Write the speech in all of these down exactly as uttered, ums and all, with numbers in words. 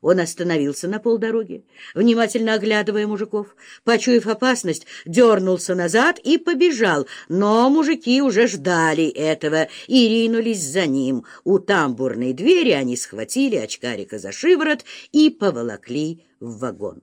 Он остановился на полдороги, внимательно оглядывая мужиков. Почуяв опасность, дернулся назад и побежал, но мужики уже ждали этого и ринулись за ним. У тамбурной двери они схватили очкарика за шиворот и поволокли в вагон.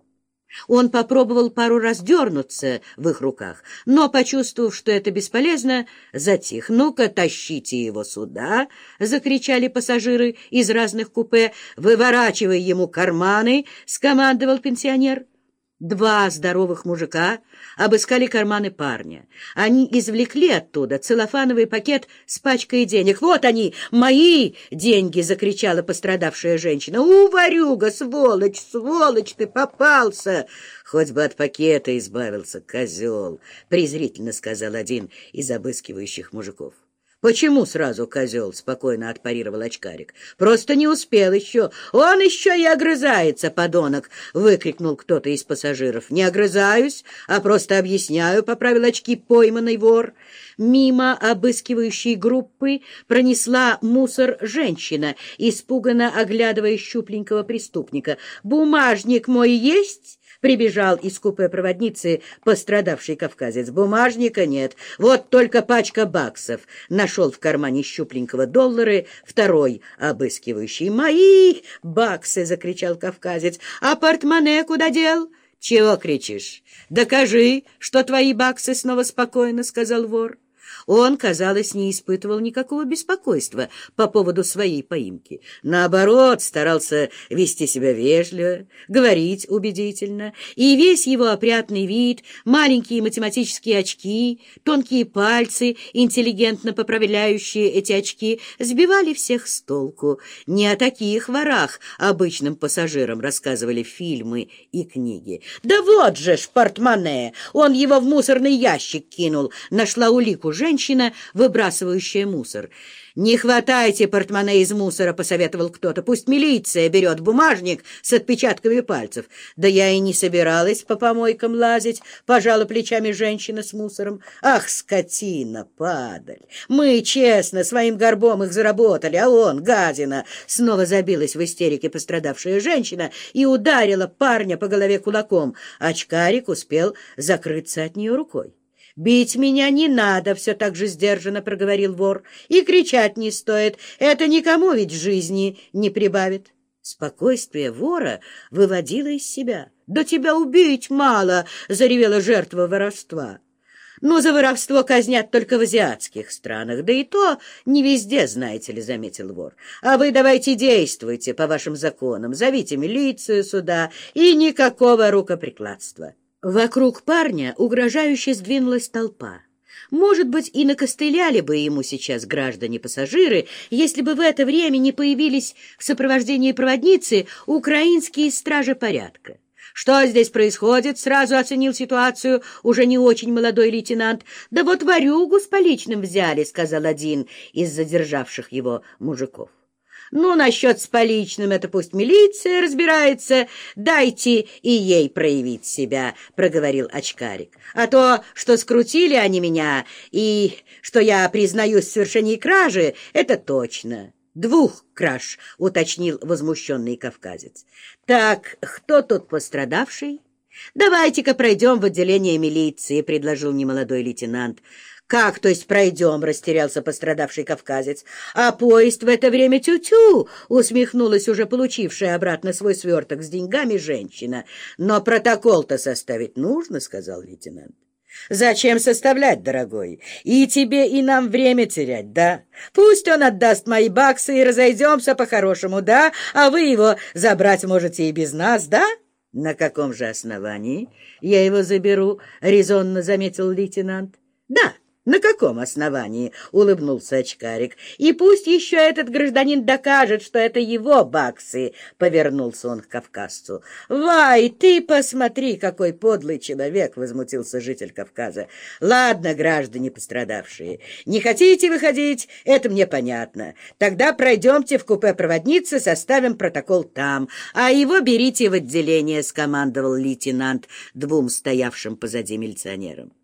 Он попробовал пару раз дернуться в их руках, но, почувствовав, что это бесполезно, затих. «Ну-ка, тащите его сюда!» — закричали пассажиры из разных купе. «Выворачивай ему карманы!» — скомандовал пенсионер. Два здоровых мужика обыскали карманы парня. Они извлекли оттуда целлофановый пакет с пачкой денег. «Вот они, мои деньги!» — закричала пострадавшая женщина. «У, ворюга, сволочь, сволочь, ты попался!» «Хоть бы от пакета избавился, козел!» — презрительно сказал один из обыскивающих мужиков. «Почему сразу козел?» — спокойно отпарировал очкарик. «Просто не успел еще. Он еще и огрызается, подонок!» — выкрикнул кто-то из пассажиров. «Не огрызаюсь, а просто объясняю», — поправил очки пойманный вор. Мимо обыскивающей группы пронесла мусор женщина, испуганно оглядывая щупленького преступника. «Бумажник мой есть?» Прибежал из купе проводницы пострадавший кавказец. «Бумажника нет, вот только пачка баксов». Нашел в кармане щупленького доллары второй обыскивающий. «Мои баксы!» — закричал кавказец. «А портмоне куда дел?» «Чего кричишь? Докажи, что твои баксы!» — снова спокойно сказал вор. Он, казалось, не испытывал никакого беспокойства по поводу своей поимки. Наоборот, старался вести себя вежливо, говорить убедительно, и весь его опрятный вид, маленькие математические очки, тонкие пальцы, интеллигентно поправляющие эти очки, сбивали всех с толку. Не о таких ворах обычным пассажирам рассказывали фильмы и книги. «Да вот же ж портмоне! Он его в мусорный ящик кинул!» Нашла улику женщина, выбрасывающая мусор. «Не хватайте портмоне из мусора», — посоветовал кто-то. «Пусть милиция берет бумажник с отпечатками пальцев». «Да я и не собиралась по помойкам лазить», — пожала плечами женщина с мусором. «Ах, скотина, падаль! Мы, честно, своим горбом их заработали, а он, гадина!» Снова забилась в истерике пострадавшая женщина и ударила парня по голове кулаком. Очкарик успел закрыться от нее рукой. «Бить меня не надо», — все так же сдержанно проговорил вор. «И кричать не стоит. Это никому ведь жизни не прибавит». Спокойствие вора выводило из себя. «Да тебя убить мало», — заревела жертва воровства. «Ну, за воровство казнят только в азиатских странах, да и то не везде, знаете ли», — заметил вор. «А вы давайте действуйте по вашим законам, зовите милицию сюда, и никакого рукоприкладства». Вокруг парня угрожающе сдвинулась толпа. Может быть, и накостыляли бы ему сейчас граждане-пассажиры, если бы в это время не появились в сопровождении проводницы украинские стражи порядка. «Что здесь происходит?» — сразу оценил ситуацию уже не очень молодой лейтенант. «Да вот ворюгу с поличным взяли», — сказал один из задержавших его мужиков. «Ну, насчет с поличным это пусть милиция разбирается. Дайте и ей проявить себя», — проговорил очкарик. «А то, что скрутили они меня и что я признаюсь в совершении кражи, это точно». «Двух краж», — уточнил возмущенный кавказец. «Так, кто тут пострадавший?» «Давайте-ка пройдем в отделение милиции», — предложил немолодой лейтенант. «Как, то есть пройдем?» — растерялся пострадавший кавказец. «А поезд в это время тю-тю!» — усмехнулась уже получившая обратно свой сверток с деньгами женщина. «Но протокол-то составить нужно», — сказал лейтенант. «Зачем составлять, дорогой? И тебе, и нам время терять, да? Пусть он отдаст мои баксы и разойдемся по-хорошему, да? А вы его забрать можете и без нас, да?» «На каком же основании я его заберу?» — резонно заметил лейтенант. «Да». «На каком основании?» — улыбнулся очкарик. «И пусть еще этот гражданин докажет, что это его баксы», — повернулся он к кавказцу. «Вай, ты посмотри, какой подлый человек!» — возмутился житель Кавказа. «Ладно, граждане пострадавшие, не хотите выходить? Это мне понятно. Тогда пройдемте в купе проводницы, составим протокол там, а его берите в отделение», — скомандовал лейтенант двум стоявшим позади милиционерам.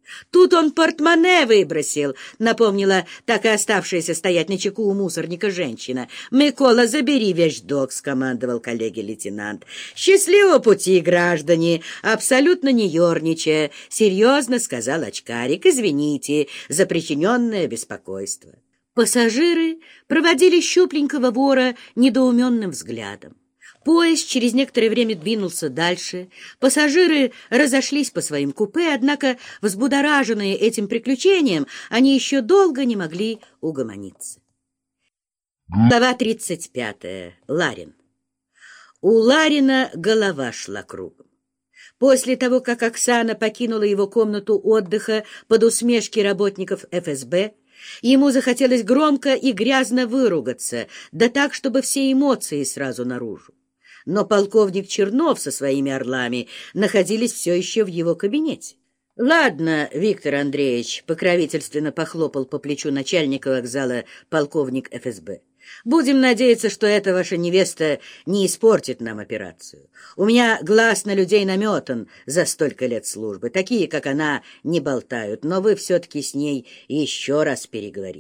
Тут он портмоне выбросил, напомнила так и оставшаяся стоять на чеку у мусорника женщина. «Микола, забери вещдок», — скомандовал коллеге лейтенант. «Счастливого пути, граждане!» Абсолютно не ерничая, серьезно сказал очкарик. «Извините за причиненное беспокойство». Пассажиры проводили щупленького вора недоуменным взглядом. Поезд через некоторое время двинулся дальше. Пассажиры разошлись по своим купе, однако, взбудораженные этим приключением, они еще долго не могли угомониться. Глава тридцать пятая. Ларин. У Ларина голова шла кругом. После того, как Оксана покинула его комнату отдыха под усмешки работников эф эс бэ, ему захотелось громко и грязно выругаться, да так, чтобы все эмоции сразу наружу. Но полковник Чернов со своими орлами находились все еще в его кабинете. «Ладно, Виктор Андреевич», — покровительственно похлопал по плечу начальника вокзала полковник эф эс бэ, «будем надеяться, что эта ваша невеста не испортит нам операцию. У меня глаз на людей наметан за столько лет службы. Такие, как она, не болтают, но вы все-таки с ней еще раз переговорите».